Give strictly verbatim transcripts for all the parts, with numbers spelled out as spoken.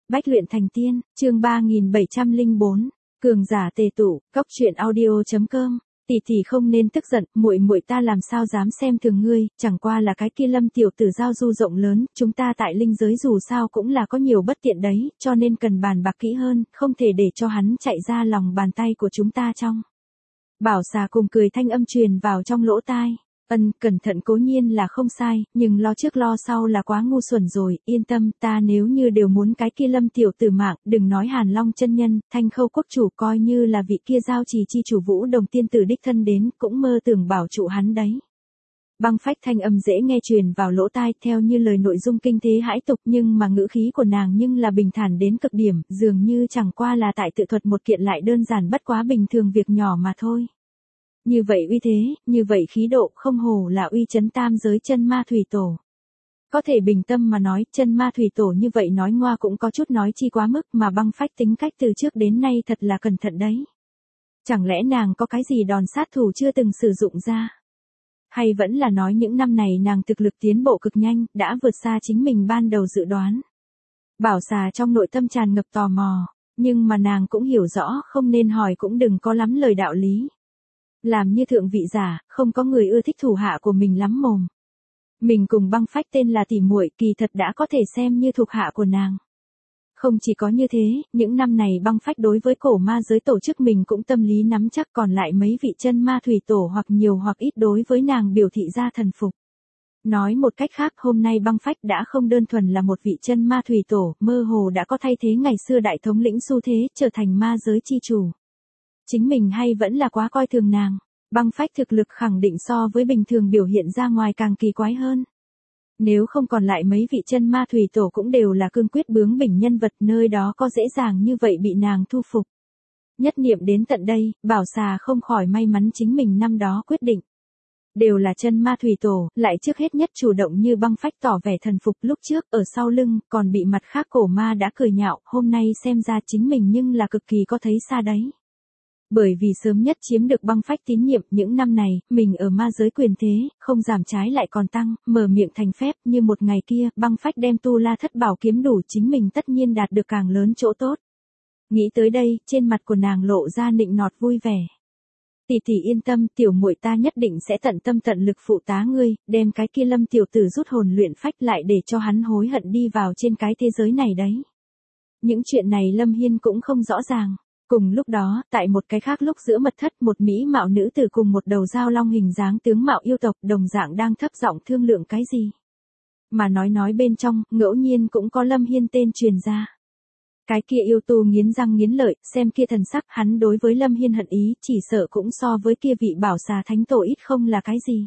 Bách luyện thành tiên, chương ba nghìn bảy trăm lẻ bốn, cường giả tề tụ, cốc truyện audio chấm com. Tỷ tỷ không nên tức giận, muội muội ta làm sao dám xem thường ngươi, chẳng qua là cái kia Lâm tiểu tử giao du rộng lớn, chúng ta tại linh giới dù sao cũng là có nhiều bất tiện đấy, cho nên cần bàn bạc kỹ hơn, không thể để cho hắn chạy ra lòng bàn tay của chúng ta trong. Bảo xà cùng cười thanh âm truyền vào trong lỗ tai. Ân, cẩn thận cố nhiên là không sai, nhưng lo trước lo sau là quá ngu xuẩn rồi, yên tâm, ta nếu như đều muốn cái kia Lâm tiểu tử mạng, đừng nói Hàn Long chân nhân, Thanh Khâu quốc chủ coi như là vị kia giao trì chi chủ Vũ Đồng tiên tử đích thân đến, cũng mơ tưởng bảo trụ hắn đấy. Băng phách thanh âm dễ nghe truyền vào lỗ tai, theo như lời nội dung kinh thế hãi tục, nhưng mà ngữ khí của nàng nhưng là bình thản đến cực điểm, dường như chẳng qua là tại tự thuật một kiện lại đơn giản bất quá bình thường việc nhỏ mà thôi. Như vậy uy thế, như vậy khí độ, không hổ là uy chấn tam giới chân ma thủy tổ. Có thể bình tâm mà nói, chân ma thủy tổ như vậy nói ngoa cũng có chút nói chi quá mức, mà băng phách tính cách từ trước đến nay thật là cẩn thận đấy. Chẳng lẽ nàng có cái gì đòn sát thủ chưa từng sử dụng ra? Hay vẫn là nói những năm này nàng thực lực tiến bộ cực nhanh, đã vượt xa chính mình ban đầu dự đoán? Bảo xà trong nội tâm tràn ngập tò mò, nhưng mà nàng cũng hiểu rõ không nên hỏi cũng đừng có lắm lời đạo lý. Làm như thượng vị giả, không có người ưa thích thủ hạ của mình lắm mồm. Mình cùng băng phách tên là tỷ muội, kỳ thật đã có thể xem như thuộc hạ của nàng. Không chỉ có như thế, những năm này băng phách đối với cổ ma giới tổ chức mình cũng tâm lý nắm chắc, còn lại mấy vị chân ma thủy tổ hoặc nhiều hoặc ít đối với nàng biểu thị ra thần phục. Nói một cách khác, hôm nay băng phách đã không đơn thuần là một vị chân ma thủy tổ, mơ hồ đã có thay thế ngày xưa đại thống lĩnh xu thế, trở thành ma giới chi chủ. Chính mình hay vẫn là quá coi thường nàng, băng phách thực lực khẳng định so với bình thường biểu hiện ra ngoài càng kỳ quái hơn. Nếu không còn lại mấy vị chân ma thủy tổ cũng đều là cương quyết bướng bỉnh nhân vật, nơi đó có dễ dàng như vậy bị nàng thu phục. Nhất niệm đến tận đây, bảo xà không khỏi may mắn chính mình năm đó quyết định. Đều là chân ma thủy tổ, lại trước hết nhất chủ động như băng phách tỏ vẻ thần phục, lúc trước ở sau lưng còn bị mặt khác cổ ma đã cười nhạo, hôm nay xem ra chính mình nhưng là cực kỳ có thấy xa đấy. Bởi vì sớm nhất chiếm được băng phách tín nhiệm, những năm này, mình ở ma giới quyền thế, không giảm trái lại còn tăng, mở miệng thành phép, như một ngày kia, băng phách đem tu la thất bảo kiếm đủ, chính mình tất nhiên đạt được càng lớn chỗ tốt. Nghĩ tới đây, trên mặt của nàng lộ ra nịnh nọt vui vẻ. Tỷ tỷ yên tâm, tiểu muội ta nhất định sẽ tận tâm tận lực phụ tá ngươi, đem cái kia Lâm tiểu tử rút hồn luyện phách lại để cho hắn hối hận đi vào trên cái thế giới này đấy. Những chuyện này Lâm Hiên cũng không rõ ràng. Cùng lúc đó, tại một cái khác lúc giữa mật thất, một mỹ mạo nữ tử cùng một đầu dao long hình dáng tướng mạo yêu tộc đồng dạng đang thấp giọng thương lượng cái gì. Mà nói nói bên trong, ngẫu nhiên cũng có Lâm Hiên tên truyền ra. Cái kia yêu tu nghiến răng nghiến lợi, xem kia thần sắc, hắn đối với Lâm Hiên hận ý, chỉ sợ cũng so với kia vị bảo xà thánh tổ ít không là cái gì.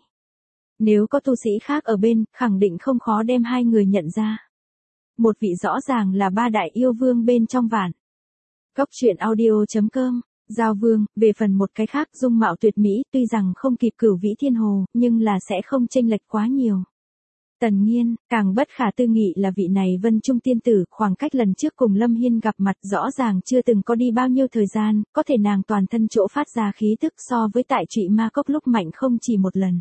Nếu có tu sĩ khác ở bên, khẳng định không khó đem hai người nhận ra. Một vị rõ ràng là ba đại yêu vương bên trong vạn. Cốc truyện audio chấm com, Giao Vương, về phần một cái khác dung mạo tuyệt mỹ, tuy rằng không kịp Cửu Vĩ Thiên Hồ, nhưng là sẽ không chênh lệch quá nhiều. Tần Nghiên, càng bất khả tư nghị là vị này Vân Trung tiên tử, khoảng cách lần trước cùng Lâm Hiên gặp mặt rõ ràng chưa từng có đi bao nhiêu thời gian, có thể nàng toàn thân chỗ phát ra khí tức so với tại Trụy Ma Cốc lúc mạnh không chỉ một lần.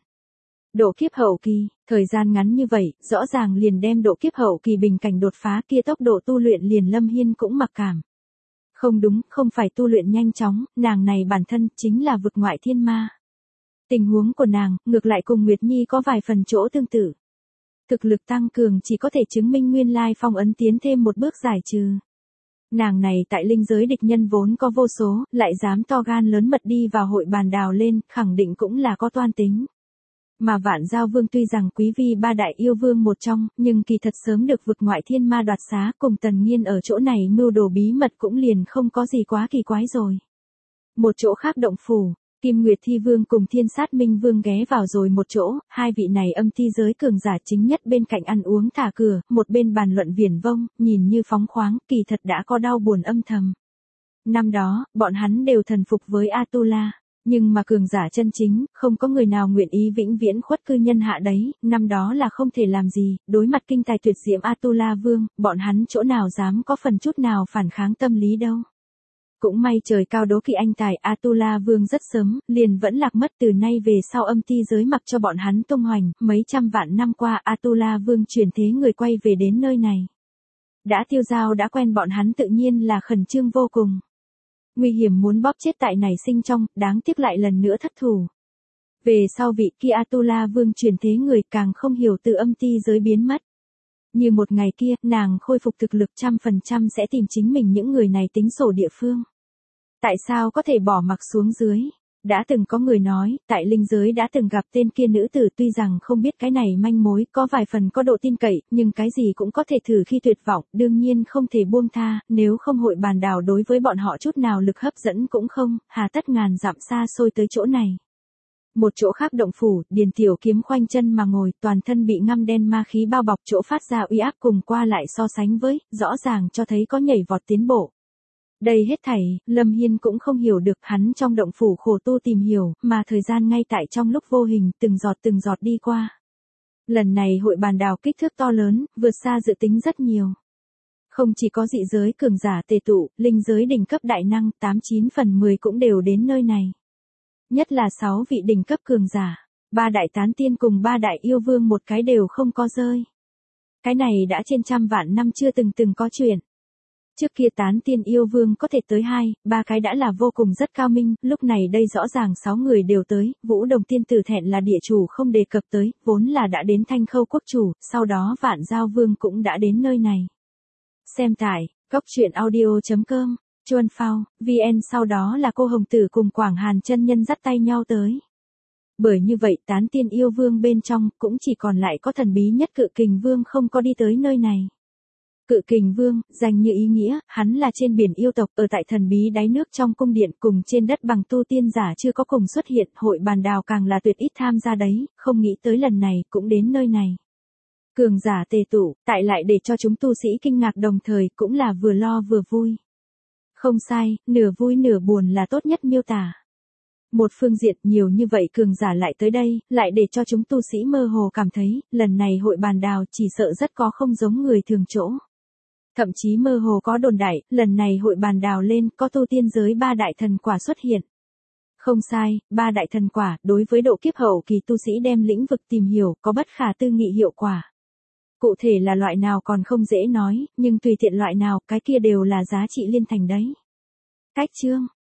Độ kiếp hậu kỳ, thời gian ngắn như vậy, rõ ràng liền đem độ kiếp hậu kỳ bình cảnh đột phá kia tốc độ tu luyện liền Lâm Hiên cũng mặc cảm. Không đúng, không phải tu luyện nhanh chóng, nàng này bản thân chính là vực ngoại thiên ma. Tình huống của nàng, ngược lại cùng Nguyệt Nhi có vài phần chỗ tương tự. Thực lực tăng cường chỉ có thể chứng minh nguyên lai phong ấn tiến thêm một bước giải trừ. Nàng này tại linh giới địch nhân vốn có vô số, lại dám to gan lớn mật đi vào hội bàn đào lên, khẳng định cũng là có toan tính. Mà Vạn Giao Vương tuy rằng quý vi ba đại yêu vương một trong, nhưng kỳ thật sớm được vực ngoại thiên ma đoạt xá, cùng Tần Nghiên ở chỗ này mưu đồ bí mật cũng liền không có gì quá kỳ quái rồi. Một chỗ khác động phủ, Kim Nguyệt Thi Vương cùng Thiên Sát Minh Vương ghé vào rồi một chỗ, hai vị này âm thi giới cường giả chính nhất bên cạnh ăn uống thả cửa, một bên bàn luận viển vông, nhìn như phóng khoáng, kỳ thật đã có đau buồn âm thầm. Năm đó, bọn hắn đều thần phục với Atula. Nhưng mà cường giả chân chính, không có người nào nguyện ý vĩnh viễn khuất cư nhân hạ đấy, năm đó là không thể làm gì, đối mặt kinh tài tuyệt diễm Atula Vương, bọn hắn chỗ nào dám có phần chút nào phản kháng tâm lý đâu. Cũng may trời cao đố kỵ anh tài Atula Vương rất sớm, liền vẫn lạc mất, từ nay về sau âm ti giới mặc cho bọn hắn tung hoành, mấy trăm vạn năm qua Atula Vương chuyển thế người quay về đến nơi này. Đã tiêu dao đã quen bọn hắn tự nhiên là khẩn trương vô cùng. Nguy hiểm muốn bóp chết tại nảy sinh trong, đáng tiếc lại lần nữa thất thủ. Về sau vị kia Atula vương truyền thế người càng không hiểu từ âm ti giới biến mất. Như một ngày kia, nàng khôi phục thực lực trăm phần trăm sẽ tìm chính mình những người này tính sổ địa phương. Tại sao có thể bỏ mặc xuống dưới? Đã từng có người nói, tại linh giới đã từng gặp tên kia nữ tử tuy rằng không biết cái này manh mối có vài phần có độ tin cậy, nhưng cái gì cũng có thể thử khi tuyệt vọng, đương nhiên không thể buông tha, nếu không hội bàn đảo đối với bọn họ chút nào lực hấp dẫn cũng không, hà tất ngàn dặm xa xôi tới chỗ này. Một chỗ khác động phủ, Điền Tiểu Kiếm khoanh chân mà ngồi, toàn thân bị ngăm đen ma khí bao bọc, chỗ phát ra uy áp cùng qua lại so sánh với, rõ ràng cho thấy có nhảy vọt tiến bộ. Đây hết thảy, Lâm Hiên cũng không hiểu được, hắn trong động phủ khổ tu tìm hiểu, mà thời gian ngay tại trong lúc vô hình, từng giọt từng giọt đi qua. Lần này hội bàn đào kích thước to lớn, vượt xa dự tính rất nhiều. Không chỉ có dị giới cường giả tề tụ, linh giới đỉnh cấp đại năng, tám chín phần mười cũng đều đến nơi này. Nhất là sáu vị đỉnh cấp cường giả, ba đại tán tiên cùng ba đại yêu vương một cái đều không có rơi. Cái này đã trên trăm vạn năm chưa từng từng có chuyện. Trước kia tán tiên yêu vương có thể tới hai, ba cái đã là vô cùng rất cao minh, lúc này đây rõ ràng sáu người đều tới, Vũ Đồng tiên tử thẹn là địa chủ không đề cập tới, vốn là đã đến Thanh Khâu quốc chủ, sau đó Vạn Giao vương cũng đã đến nơi này. Xem tải, góc truyện audio chấm com, Chuan Phao, vê en sau đó là cô Hồng Tử cùng Quảng Hàn chân nhân dắt tay nhau tới. Bởi như vậy tán tiên yêu vương bên trong cũng chỉ còn lại có thần bí nhất Cự Kình Vương không có đi tới nơi này. Cự Kình Vương, danh như ý nghĩa, hắn là trên biển yêu tộc ở tại thần bí đáy nước trong cung điện cùng trên đất bằng tu tiên giả chưa có cùng xuất hiện, hội bàn đào càng là tuyệt ít tham gia đấy, không nghĩ tới lần này cũng đến nơi này. Cường giả tề tụ, tại lại để cho chúng tu sĩ kinh ngạc đồng thời cũng là vừa lo vừa vui. Không sai, nửa vui nửa buồn là tốt nhất miêu tả. Một phương diện nhiều như vậy cường giả lại tới đây, lại để cho chúng tu sĩ mơ hồ cảm thấy, lần này hội bàn đào chỉ sợ rất có không giống người thường chỗ. Thậm chí mơ hồ có đồn đại, lần này hội bàn đào lên có tu tiên giới ba đại thần quả xuất hiện. Không sai, ba đại thần quả, đối với độ kiếp hậu kỳ tu sĩ đem lĩnh vực tìm hiểu, có bất khả tư nghị hiệu quả. Cụ thể là loại nào còn không dễ nói, nhưng tùy tiện loại nào, cái kia đều là giá trị liên thành đấy. Cách chương